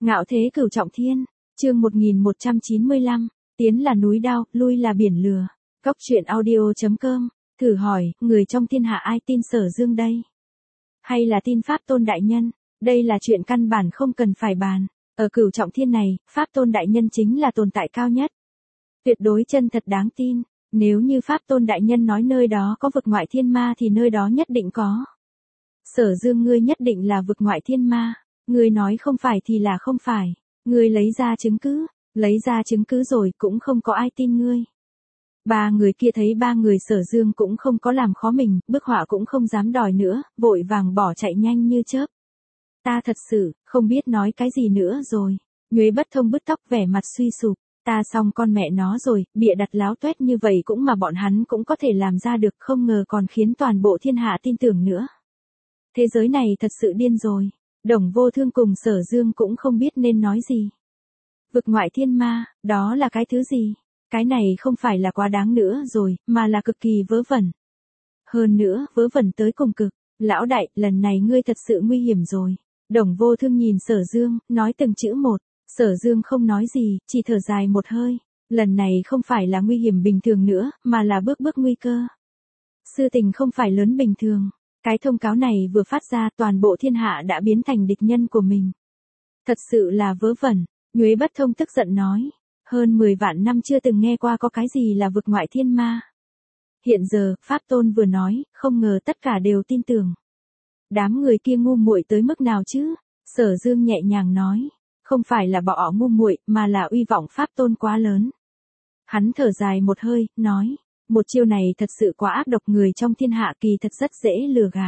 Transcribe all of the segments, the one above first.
Ngạo thế cửu trọng thiên, chương 1195, tiến là núi đao, lui là biển lửa. Cốc truyện audio.com, thử hỏi, người trong thiên hạ ai tin Sở Dương đây? Hay là tin Pháp Tôn Đại Nhân? Đây là chuyện căn bản không cần phải bàn. Ở cửu trọng thiên này, Pháp Tôn Đại Nhân chính là tồn tại cao nhất. Tuyệt đối chân thật đáng tin. Nếu như Pháp Tôn Đại Nhân nói nơi đó có vực ngoại thiên ma thì nơi đó nhất định có. Sở Dương ngươi nhất định là vực ngoại thiên ma. Ngươi nói không phải thì là không phải. Ngươi lấy ra chứng cứ rồi cũng không có ai tin ngươi. Ba người kia thấy ba người Sở Dương cũng không có làm khó mình, bức họa cũng không dám đòi nữa, vội vàng bỏ chạy nhanh như chớp. Ta thật sự, không biết nói cái gì nữa rồi. Nhuế Bất Thông bứt tóc vẻ mặt suy sụp. Ta xong con mẹ nó rồi, bịa đặt láo tuét như vậy cũng mà bọn hắn cũng có thể làm ra được, không ngờ còn khiến toàn bộ thiên hạ tin tưởng nữa. Thế giới này thật sự điên rồi. Đồng Vô Thương cùng Sở Dương cũng không biết nên nói gì. Vực ngoại thiên ma, đó là cái thứ gì? Cái này không phải là quá đáng nữa rồi, mà là cực kỳ vớ vẩn. Hơn nữa, vớ vẩn tới cùng cực. Lão đại, lần này ngươi thật sự nguy hiểm rồi. Đồng Vô Thương nhìn Sở Dương, nói từng chữ một. Sở Dương không nói gì, chỉ thở dài một hơi. Lần này không phải là nguy hiểm bình thường nữa, mà là bước nguy cơ. Sự tình không phải lớn bình thường. Cái thông cáo này vừa phát ra, toàn bộ thiên hạ đã biến thành địch nhân của mình. Thật sự là vớ vẩn. Nhuế Bất Thông tức giận nói. Hơn 10 vạn năm chưa từng nghe qua có cái gì là vực ngoại thiên ma. Hiện giờ, Pháp Tôn vừa nói, không ngờ tất cả đều tin tưởng. Đám người kia ngu muội tới mức nào chứ? Sở Dương nhẹ nhàng nói. Không phải là bọn họ ngu muội, mà là uy vọng Pháp Tôn quá lớn. Hắn thở dài một hơi, nói. Một chiêu này thật sự quá ác độc, người trong thiên hạ kỳ thật rất dễ lừa gạt.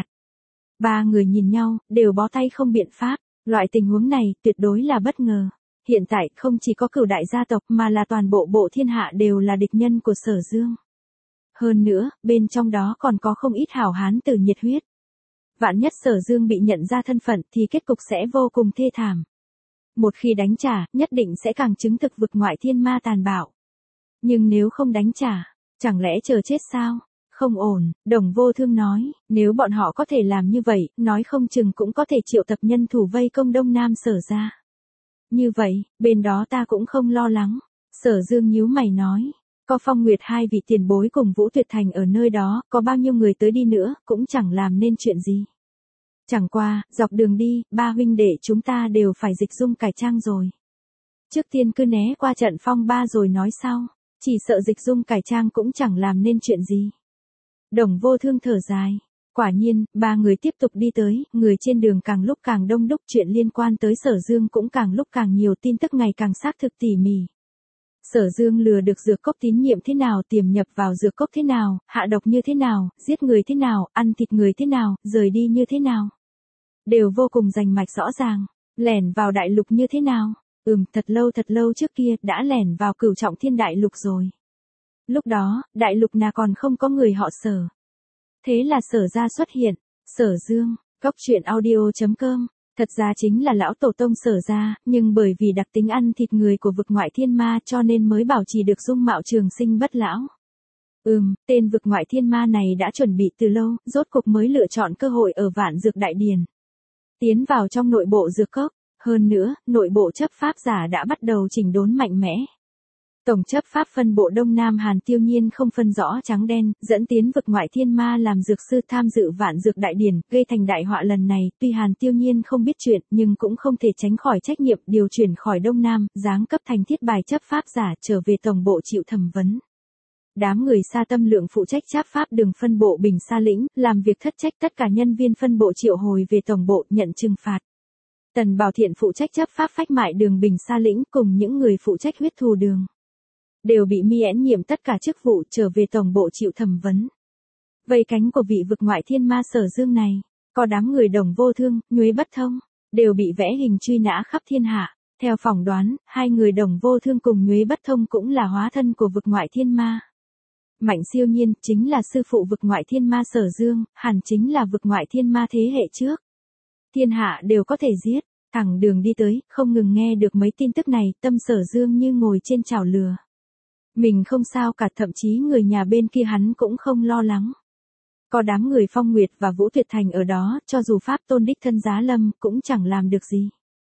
Ba người nhìn nhau, đều bó tay không biện pháp. Loại tình huống này tuyệt đối là bất ngờ. Hiện tại không chỉ có Cửu đại gia tộc mà là toàn bộ thiên hạ đều là địch nhân của Sở Dương. Hơn nữa, bên trong đó còn có không ít hảo hán tử nhiệt huyết. Vạn nhất Sở Dương bị nhận ra thân phận thì kết cục sẽ vô cùng thê thảm. Một khi đánh trả, nhất định sẽ càng chứng thực vực ngoại thiên ma tàn bạo. Nhưng nếu không đánh trả, chẳng lẽ chờ chết sao? Không ổn, Đồng Vô Thương nói, nếu bọn họ có thể làm như vậy, nói không chừng cũng có thể triệu tập nhân thủ vây công Đông Nam Sở ra. Như vậy, bên đó ta cũng không lo lắng. Sở Dương nhíu mày nói, có Phong Nguyệt hai vị tiền bối cùng Vũ Tuyệt Thành ở nơi đó, có bao nhiêu người tới đi nữa, cũng chẳng làm nên chuyện gì. Chẳng qua, dọc đường đi, ba huynh đệ chúng ta đều phải dịch dung cải trang rồi. Trước tiên cứ né qua trận phong ba rồi nói sau, chỉ sợ dịch dung cải trang cũng chẳng làm nên chuyện gì. Đồng Vô Thương thở dài. Quả nhiên, ba người tiếp tục đi tới, người trên đường càng lúc càng đông đúc, chuyện liên quan tới Sở Dương cũng càng lúc càng nhiều, tin tức ngày càng xác thực tỉ mỉ. Sở Dương lừa được dược cốc tín nhiệm thế nào, tiềm nhập vào dược cốc thế nào, hạ độc như thế nào, giết người thế nào, ăn thịt người thế nào, rời đi như thế nào. Đều vô cùng rành mạch rõ ràng. Lẻn vào đại lục như thế nào? Thật lâu trước kia đã lẻn vào cửu trọng thiên đại lục rồi. Lúc đó, đại lục nào còn không có người họ Sở. Thế là Sở ra xuất hiện. Sở Dương, Cốc truyện audio.com. Thật ra chính là lão tổ tông Sở ra, nhưng bởi vì đặc tính ăn thịt người của vực ngoại thiên ma cho nên mới bảo trì được dung mạo trường sinh bất lão. Tên vực ngoại thiên ma này đã chuẩn bị từ lâu, rốt cục mới lựa chọn cơ hội ở Vạn Dược Đại Điển. Tiến vào trong nội bộ dược cốc, hơn nữa, nội bộ chấp pháp giả đã bắt đầu chỉnh đốn mạnh mẽ. Tổng chấp pháp phân bộ Đông Nam Hàn Tiêu Nhiên không phân rõ trắng đen, dẫn tiến vực ngoại thiên ma làm dược sư tham dự Vạn Dược Đại Điển, gây thành đại họa lần này, tuy Hàn Tiêu Nhiên không biết chuyện, nhưng cũng không thể tránh khỏi trách nhiệm, điều chuyển khỏi Đông Nam, giáng cấp thành thiết bài chấp pháp giả, trở về tổng bộ chịu thẩm vấn. Đám người Sa Tâm Lượng phụ trách chấp pháp đường phân bộ Bình Sa Lĩnh, làm việc thất trách, tất cả nhân viên phân bộ triệu hồi về tổng bộ nhận trừng phạt. Tần Bảo Thiện phụ trách chấp pháp phách mại đường Bình Sa Lĩnh cùng những người phụ trách huyết thù đường. Đều bị miễn nhiệm tất cả chức vụ, trở về tổng bộ chịu thẩm vấn. Vây cánh của vị vực ngoại thiên ma Sở Dương này, có đám người Đồng Vô Thương, Nhuế Bất Thông, đều bị vẽ hình truy nã khắp thiên hạ. Theo phỏng đoán, hai người Đồng Vô Thương cùng Nhuế Bất Thông cũng là hóa thân của vực ngoại thiên ma. Mạnh Siêu Nhiên chính là sư phụ vực ngoại thiên ma Sở Dương, hẳn chính là vực ngoại thiên ma thế hệ trước. Thiên hạ đều có thể giết, thẳng đường đi tới, không ngừng nghe được mấy tin tức này, tâm Sở Dương như ngồi trên chảo lửa. Mình không sao cả, thậm chí người nhà bên kia hắn cũng không lo lắng. Có đám người Phong Nguyệt và Vũ Tuyệt Thành ở đó, cho dù Pháp Tôn đích thân giá lâm, cũng chẳng làm được gì.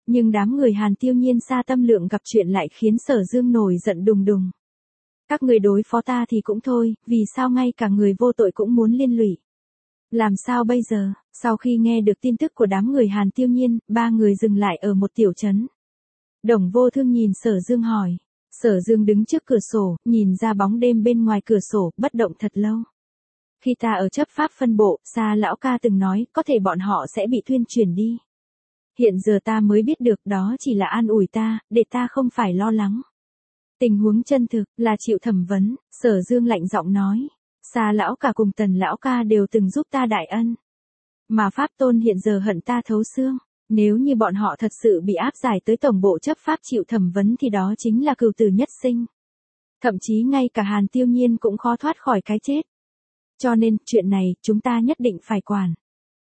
Nhưng đám người Hàn Tiêu Nhiên xa tâm lượng gặp chuyện lại khiến Sở Dương nổi giận đùng đùng. Các người đối phó ta thì cũng thôi, vì sao ngay cả người vô tội cũng muốn liên lụy? Làm sao bây giờ? Sau khi nghe được tin tức của đám người Hàn Tiêu Nhiên, ba người dừng lại ở một tiểu trấn. Đồng Vô Thương nhìn Sở Dương hỏi. Sở Dương đứng trước cửa sổ, nhìn ra bóng đêm bên ngoài cửa sổ, bất động thật lâu. Khi ta ở chấp pháp phân bộ, Sa lão ca từng nói, có thể bọn họ sẽ bị thuyên chuyển đi. Hiện giờ ta mới biết được đó chỉ là an ủi ta, để ta không phải lo lắng. Tình huống chân thực, là chịu thẩm vấn, Sở Dương lạnh giọng nói. Sa lão ca cùng Tần lão ca đều từng giúp ta đại ân. Mà Pháp Tôn hiện giờ hận ta thấu xương. Nếu như bọn họ thật sự bị áp giải tới tổng bộ chấp pháp chịu thẩm vấn thì đó chính là cừu tử nhất sinh. Thậm chí ngay cả Hàn Tiêu Nhiên cũng khó thoát khỏi cái chết. Cho nên, chuyện này, chúng ta nhất định phải quản.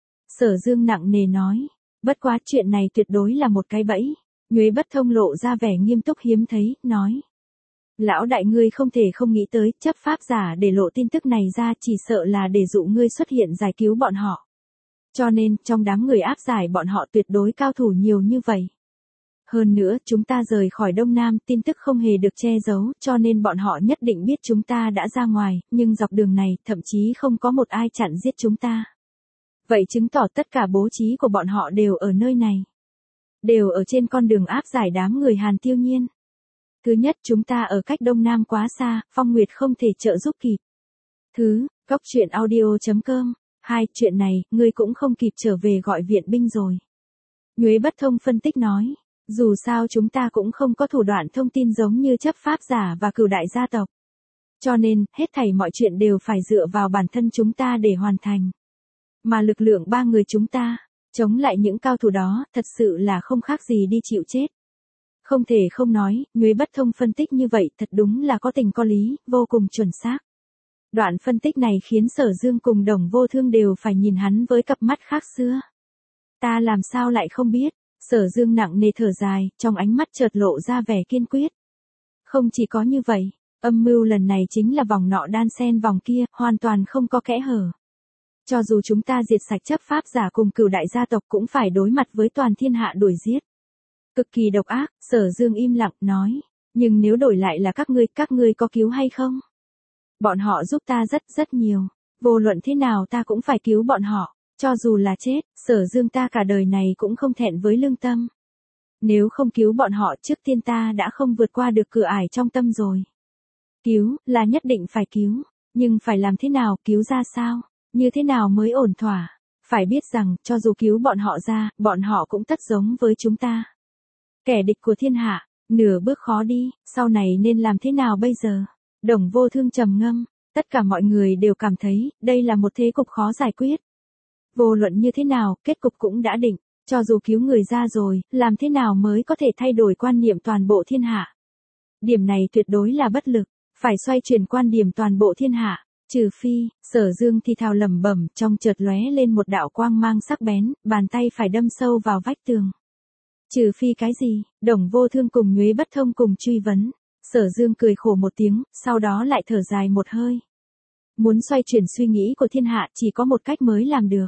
Sở Dương nặng nề nói. Bất quá chuyện này tuyệt đối là một cái bẫy. Nhuế Bất Thông lộ ra vẻ nghiêm túc hiếm thấy, nói. Lão đại ngươi không thể không nghĩ tới, chấp pháp giả để lộ tin tức này ra chỉ sợ là để dụ ngươi xuất hiện giải cứu bọn họ. Cho nên, trong đám người áp giải bọn họ tuyệt đối cao thủ nhiều như vậy. Hơn nữa, chúng ta rời khỏi Đông Nam, tin tức không hề được che giấu, cho nên bọn họ nhất định biết chúng ta đã ra ngoài, nhưng dọc đường này, thậm chí không có một ai chặn giết chúng ta. Vậy chứng tỏ tất cả bố trí của bọn họ đều ở nơi này. Đều ở trên con đường áp giải đám người Hàn Tiêu Nhiên. Thứ nhất, chúng ta ở cách Đông Nam quá xa, Phong Nguyệt không thể trợ giúp kịp. Thứ, Cóc Truyện Audio.com. Hai, chuyện này, ngươi cũng không kịp trở về gọi viện binh rồi. Nhuế Bất Thông phân tích nói, dù sao chúng ta cũng không có thủ đoạn thông tin giống như chấp pháp giả và cửu đại gia tộc. Cho nên, hết thảy mọi chuyện đều phải dựa vào bản thân chúng ta để hoàn thành. Mà lực lượng ba người chúng ta, chống lại những cao thủ đó, thật sự là không khác gì đi chịu chết. Không thể không nói, Nhuế Bất Thông phân tích như vậy thật đúng là có tình có lý, vô cùng chuẩn xác. Đoạn phân tích này khiến Sở Dương cùng Đồng Vô Thương đều phải nhìn hắn với cặp mắt khác xưa. Ta làm sao lại không biết, Sở Dương nặng nề thở dài, trong ánh mắt chợt lộ ra vẻ kiên quyết. Không chỉ có như vậy, âm mưu lần này chính là vòng nọ đan xen vòng kia, hoàn toàn không có kẽ hở. Cho dù chúng ta diệt sạch chấp pháp giả cùng cửu đại gia tộc cũng phải đối mặt với toàn thiên hạ đuổi giết. Cực kỳ độc ác, Sở Dương im lặng nói, nhưng nếu đổi lại là các ngươi có cứu hay không? Bọn họ giúp ta rất nhiều, vô luận thế nào ta cũng phải cứu bọn họ, cho dù là chết, Sở Dương ta cả đời này cũng không thẹn với lương tâm. Nếu không cứu bọn họ trước tiên ta đã không vượt qua được cửa ải trong tâm rồi. Cứu, là nhất định phải cứu, nhưng phải làm thế nào, cứu ra sao, như thế nào mới ổn thỏa. Phải biết rằng, cho dù cứu bọn họ ra, bọn họ cũng tất giống với chúng ta. Kẻ địch của thiên hạ, nửa bước khó đi, sau này nên làm thế nào bây giờ? Đồng Vô Thương trầm ngâm, tất cả mọi người đều cảm thấy, đây là một thế cục khó giải quyết. Vô luận như thế nào, kết cục cũng đã định, cho dù cứu người ra rồi, làm thế nào mới có thể thay đổi quan niệm toàn bộ thiên hạ. Điểm này tuyệt đối là bất lực, phải xoay chuyển quan điểm toàn bộ thiên hạ, trừ phi, Sở Dương thì thào lẩm bẩm, trong chợt lóe lên một đạo quang mang sắc bén, bàn tay phải đâm sâu vào vách tường. Trừ phi cái gì? Đồng Vô Thương cùng Nhuế Bất Thông cùng truy vấn. Sở Dương cười khổ một tiếng, sau đó lại thở dài một hơi. Muốn xoay chuyển suy nghĩ của thiên hạ chỉ có một cách mới làm được.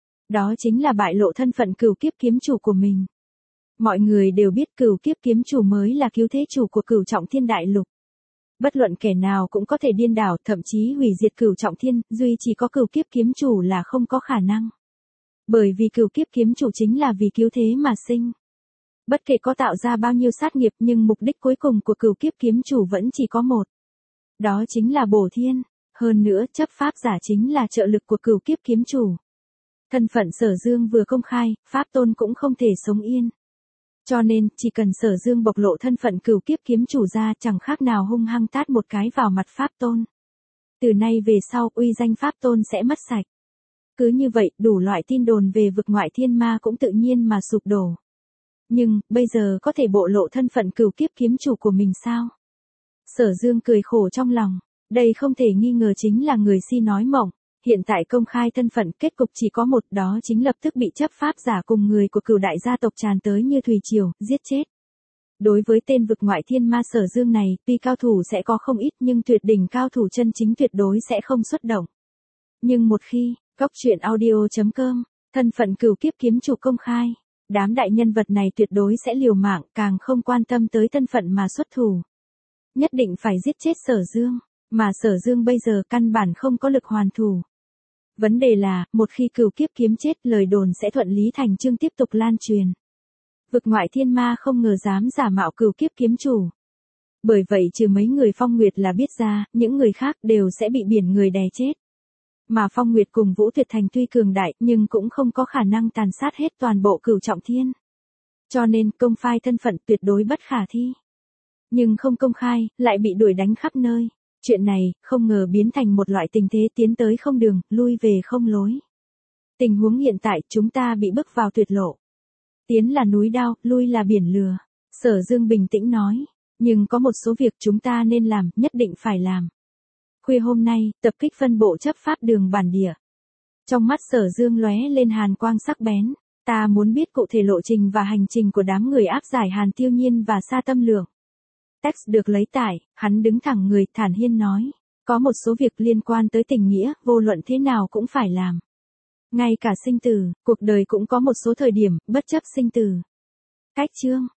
Đó chính là bại lộ thân phận Cửu Kiếp Kiếm Chủ của mình. Mọi người đều biết Cửu Kiếp Kiếm Chủ mới là cứu thế chủ của Cửu Trọng Thiên Đại Lục. Bất luận kẻ nào cũng có thể điên đảo, thậm chí hủy diệt Cửu Trọng Thiên, duy chỉ có Cửu Kiếp Kiếm Chủ là không có khả năng. Bởi vì Cửu Kiếp Kiếm Chủ chính là vì cứu thế mà sinh. Bất kể có tạo ra bao nhiêu sát nghiệp nhưng mục đích cuối cùng của Cửu Kiếp Kiếm Chủ vẫn chỉ có một. Đó chính là bổ thiên. Hơn nữa, chấp pháp giả chính là trợ lực của Cửu Kiếp Kiếm Chủ. Thân phận Sở Dương vừa công khai, Pháp Tôn cũng không thể sống yên. Cho nên, chỉ cần Sở Dương bộc lộ thân phận Cửu Kiếp Kiếm Chủ ra chẳng khác nào hung hăng tát một cái vào mặt Pháp Tôn. Từ nay về sau, uy danh Pháp Tôn sẽ mất sạch. Cứ như vậy, đủ loại tin đồn về vực ngoại thiên ma cũng tự nhiên mà sụp đổ. Nhưng, bây giờ có thể bộ lộ thân phận Cửu Kiếp Kiếm Chủ của mình sao? Sở Dương cười khổ trong lòng. Đây không thể nghi ngờ chính là người si nói mộng. Hiện tại công khai thân phận, kết cục chỉ có một, đó chính lập tức bị chấp pháp giả cùng người của cửu đại gia tộc tràn tới như thủy triều, giết chết. Đối với tên vực ngoại thiên ma Sở Dương này, tuy cao thủ sẽ có không ít nhưng tuyệt đỉnh cao thủ chân chính tuyệt đối sẽ không xuất động. Nhưng một khi, Cóc Truyện Audio.com, thân phận Cửu Kiếp Kiếm Chủ công khai, đám đại nhân vật này tuyệt đối sẽ liều mạng, càng không quan tâm tới thân phận mà xuất thủ. Nhất định phải giết chết Sở Dương, mà Sở Dương bây giờ căn bản không có lực hoàn thủ. Vấn đề là, một khi Cửu Kiếp Kiếm chết, lời đồn sẽ thuận lý thành chương tiếp tục lan truyền. Vực ngoại thiên ma không ngờ dám giả mạo Cửu Kiếp Kiếm chủ. Bởi vậy trừ mấy người Phong Nguyệt là biết ra, những người khác đều sẽ bị biển người đè chết. Mà Phong Nguyệt cùng Vũ Tuyệt Thành tuy cường đại nhưng cũng không có khả năng tàn sát hết toàn bộ Cửu Trọng Thiên. Cho nên công khai thân phận tuyệt đối bất khả thi. Nhưng không công khai, lại bị đuổi đánh khắp nơi. Chuyện này, không ngờ biến thành một loại tình thế tiến tới không đường, lui về không lối. Tình huống hiện tại chúng ta bị bước vào tuyệt lộ. Tiến là núi đao, lui là biển lửa. Sở Dương bình tĩnh nói. Nhưng có một số việc chúng ta nên làm, nhất định phải làm. Khuya hôm nay, tập kích phân bộ chấp pháp đường bản địa. Trong mắt Sở Dương lóe lên hàn quang sắc bén. Ta muốn biết cụ thể lộ trình và hành trình của đám người áp giải Hàn Tiêu Nhiên và Sa Tâm Lượng. Text được lấy tải, hắn đứng thẳng người, thản nhiên nói. Có một số việc liên quan tới tình nghĩa, vô luận thế nào cũng phải làm. Ngay cả sinh tử, cuộc đời cũng có một số thời điểm, bất chấp sinh tử. Cách chương.